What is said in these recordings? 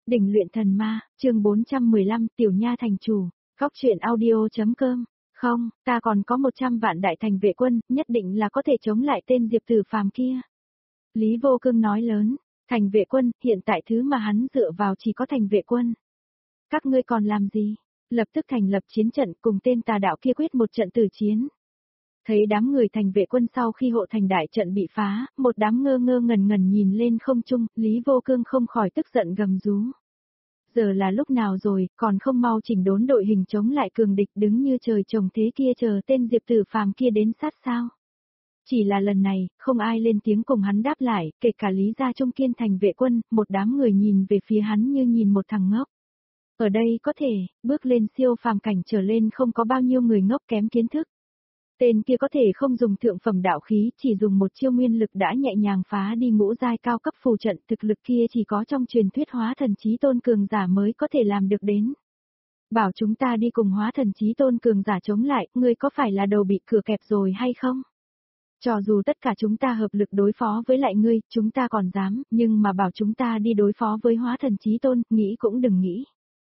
Đỉnh luyện thần ma, chương 415, Tiểu Nha thành chủ, góc truyện audio.com. Không, ta còn có 100 vạn đại thành vệ quân, nhất định là có thể chống lại tên Diệp Tử Phàm kia. Lý Vô Cương nói lớn, thành vệ quân, hiện tại thứ mà hắn dựa vào chỉ có thành vệ quân. Các ngươi còn làm gì? Lập tức thành lập chiến trận cùng tên tà đạo kia quyết một trận tử chiến. Thấy đám người thành vệ quân sau khi hộ thành đại trận bị phá, một đám ngơ ngơ ngẩn ngẩn nhìn lên không trung, Lý Vô Cương không khỏi tức giận gầm rú. Giờ là lúc nào rồi, còn không mau chỉnh đốn đội hình chống lại cường địch đứng như trời trồng thế kia chờ tên Diệp Tử Phàm kia đến sát sao. Chỉ là lần này, không ai lên tiếng cùng hắn đáp lại, kể cả Lý Gia Trung Kiên thành vệ quân, một đám người nhìn về phía hắn như nhìn một thằng ngốc. Ở đây có thể, bước lên siêu phàm cảnh trở lên không có bao nhiêu người ngốc kém kiến thức. Tên kia có thể không dùng thượng phẩm đạo khí, chỉ dùng một chiêu nguyên lực đã nhẹ nhàng phá đi ngũ giai cao cấp phù trận, thực lực kia chỉ có trong truyền thuyết hóa thần chí tôn cường giả mới có thể làm được đến. Bảo chúng ta đi cùng hóa thần chí tôn cường giả chống lại, ngươi có phải là đầu bị cửa kẹp rồi hay không? Cho dù tất cả chúng ta hợp lực đối phó với lại ngươi, chúng ta còn dám, nhưng mà bảo chúng ta đi đối phó với hóa thần chí tôn, nghĩ cũng đừng nghĩ.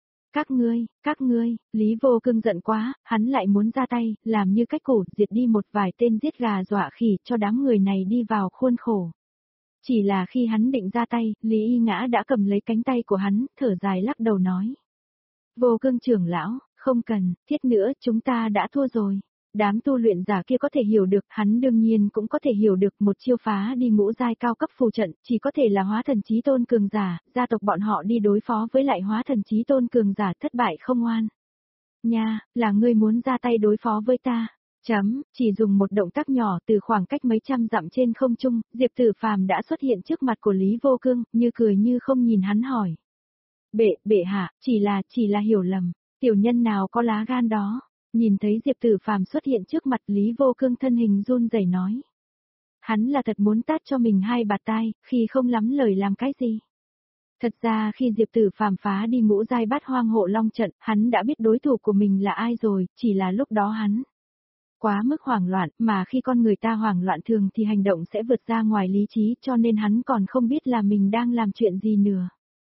Các ngươi, Lý Vô Cương giận quá, hắn lại muốn ra tay, làm như cách củ, diệt đi một vài tên giết gà dọa khỉ cho đám người này đi vào khuôn khổ. Chỉ là khi hắn định ra tay, Lý Y Ngã đã cầm lấy cánh tay của hắn, thở dài lắc đầu nói. Vô Cương trưởng lão, không cần, thiết nữa, chúng ta đã thua rồi. Đám tu luyện giả kia có thể hiểu được, hắn đương nhiên cũng có thể hiểu được một chiêu phá đi ngũ giai cao cấp phù trận, chỉ có thể là hóa thần chí tôn cường giả, gia tộc bọn họ đi đối phó với lại hóa thần chí tôn cường giả thất bại không oan. Nha, là ngươi muốn ra tay đối phó với ta. Chỉ dùng một động tác nhỏ từ khoảng cách mấy trăm dặm trên không trung, Diệp Tử Phàm đã xuất hiện trước mặt của Lý Vô Cương, như cười như không nhìn hắn hỏi. Bệ hạ, chỉ là hiểu lầm, tiểu nhân nào có lá gan đó. Nhìn thấy Diệp Tử Phàm xuất hiện trước mặt Lý Vô Cương thân hình run rẩy nói. Hắn là thật muốn tát cho mình hai bạt tai, khi không lắm lời làm cái gì. Thật ra khi Diệp Tử Phàm phá đi ngũ giai bát hoang hộ long trận, hắn đã biết đối thủ của mình là ai rồi, chỉ là lúc đó hắn quá mức hoảng loạn, mà khi con người ta hoảng loạn thường thì hành động sẽ vượt ra ngoài lý trí cho nên hắn còn không biết là mình đang làm chuyện gì nữa.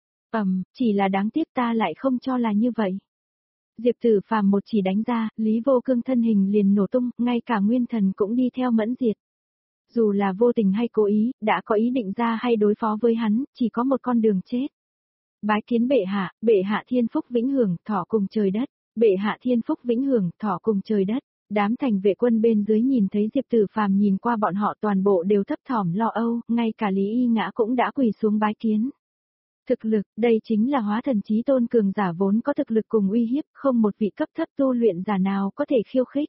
Chỉ là đáng tiếc ta lại không cho là như vậy. Diệp Tử Phàm một chỉ đánh ra, Lý Vô Cương thân hình liền nổ tung, ngay cả nguyên thần cũng đi theo mẫn diệt. Dù là vô tình hay cố ý, đã có ý định ra hay đối phó với hắn, chỉ có một con đường chết. Bái kiến bệ hạ thiên phúc vĩnh hưởng, thọ cùng trời đất, bệ hạ thiên phúc vĩnh hưởng, thọ cùng trời đất. Đám thành vệ quân bên dưới nhìn thấy Diệp Tử Phàm nhìn qua bọn họ toàn bộ đều thấp thỏm lo âu, ngay cả Lý Y Ngã cũng đã quỳ xuống bái kiến. Thực lực, đây chính là hóa thần chí tôn cường giả vốn có thực lực cùng uy hiếp, không một vị cấp thấp tu luyện giả nào có thể khiêu khích.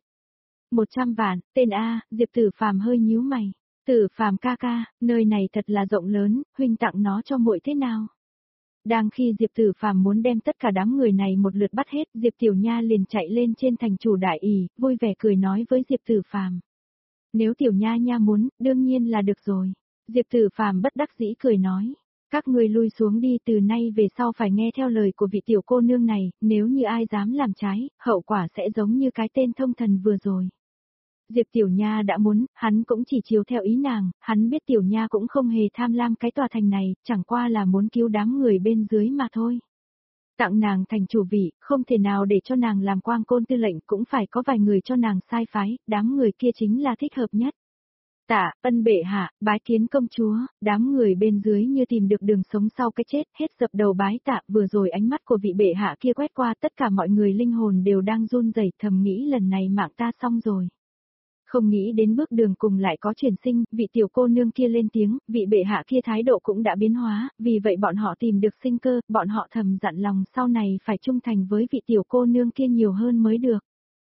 100 vạn, tên A, Diệp Tử Phàm hơi nhíu mày. Tử Phàm ca ca, nơi này thật là rộng lớn, huynh tặng nó cho muội thế nào? Đang khi Diệp Tử Phàm muốn đem tất cả đám người này một lượt bắt hết, Diệp Tiểu Nha liền chạy lên trên thành chủ đại ỷ, vui vẻ cười nói với Diệp Tử Phàm. Nếu Tiểu Nha nha muốn, đương nhiên là được rồi. Diệp Tử Phàm bất đắc dĩ cười nói. Các ngươi lui xuống đi, từ nay về sau phải nghe theo lời của vị tiểu cô nương này, nếu như ai dám làm trái, hậu quả sẽ giống như cái tên thông thần vừa rồi. Diệp Tiểu Nha đã muốn, hắn cũng chỉ chiếu theo ý nàng, hắn biết Tiểu Nha cũng không hề tham lam cái tòa thành này, chẳng qua là muốn cứu đám người bên dưới mà thôi. Tặng nàng thành chủ vị, không thể nào để cho nàng làm quang côn tư lệnh, cũng phải có vài người cho nàng sai phái, đám người kia chính là thích hợp nhất. Tạ, ân bệ hạ, bái kiến công chúa, đám người bên dưới như tìm được đường sống sau cái chết, hết dập đầu bái tạ, vừa rồi ánh mắt của vị bệ hạ kia quét qua tất cả mọi người linh hồn đều đang run rẩy, thầm nghĩ lần này mạng ta xong rồi. Không nghĩ đến bước đường cùng lại có chuyển sinh, vị tiểu cô nương kia lên tiếng, vị bệ hạ kia thái độ cũng đã biến hóa, vì vậy bọn họ tìm được sinh cơ, bọn họ thầm dặn lòng sau này phải trung thành với vị tiểu cô nương kia nhiều hơn mới được.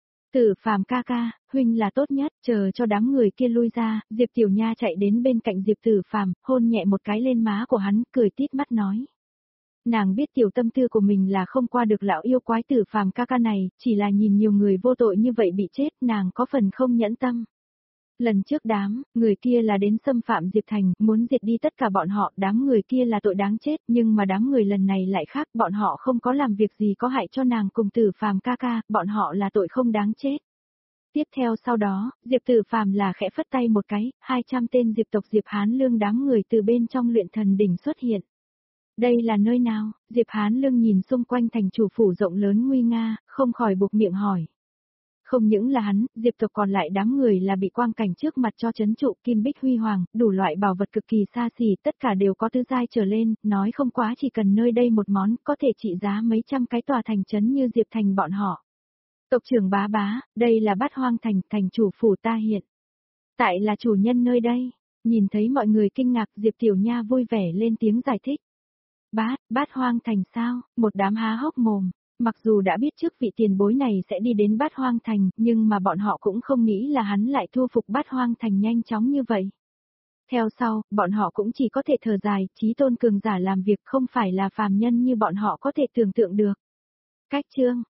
Tử Phàm ca ca, huynh là tốt nhất, chờ cho đám người kia lui ra, Diệp Tiểu Nha chạy đến bên cạnh Diệp Tử Phàm, hôn nhẹ một cái lên má của hắn, cười tít mắt nói. Nàng biết tiểu tâm tư của mình là không qua được lão yêu quái Tử Phàm ca ca này, chỉ là nhìn nhiều người vô tội như vậy bị chết, nàng có phần không nhẫn tâm. Lần trước người kia là đến xâm phạm Diệp Thành, muốn diệt đi tất cả bọn họ, đám người kia là tội đáng chết, nhưng mà đám người lần này lại khác, bọn họ không có làm việc gì có hại cho nàng cùng Tử Phàm ca ca, bọn họ là tội không đáng chết. Tiếp theo sau đó, Diệp Tử Phàm là khẽ phất tay một cái, 200 tên Diệp tộc Diệp Hán Lương đám người từ bên trong luyện thần đỉnh xuất hiện. Đây là nơi nào? Diệp Hán Lương nhìn xung quanh thành chủ phủ rộng lớn nguy nga, không khỏi buộc miệng hỏi. Không những là hắn, Diệp tộc còn lại đám người là bị quang cảnh trước mặt cho chấn trụ kim bích huy hoàng, đủ loại bảo vật cực kỳ xa xỉ, tất cả đều có tứ giai trở lên, nói không quá chỉ cần nơi đây một món, có thể trị giá mấy trăm cái tòa thành trấn như Diệp thành bọn họ. Tộc trưởng bá bá, đây là Bát Hoang thành, thành chủ phủ ta hiện. Tại là chủ nhân nơi đây. Nhìn thấy mọi người kinh ngạc, Diệp Tiểu Nha vui vẻ lên tiếng giải thích. Bát Hoang thành sao? Một đám há hốc mồm. Mặc dù đã biết trước vị tiền bối này sẽ đi đến Bát Hoang thành, nhưng mà bọn họ cũng không nghĩ là hắn lại thu phục Bát Hoang thành nhanh chóng như vậy. Theo sau, bọn họ cũng chỉ có thể thở dài, chí tôn cường giả làm việc không phải là phàm nhân như bọn họ có thể tưởng tượng được. Cách chương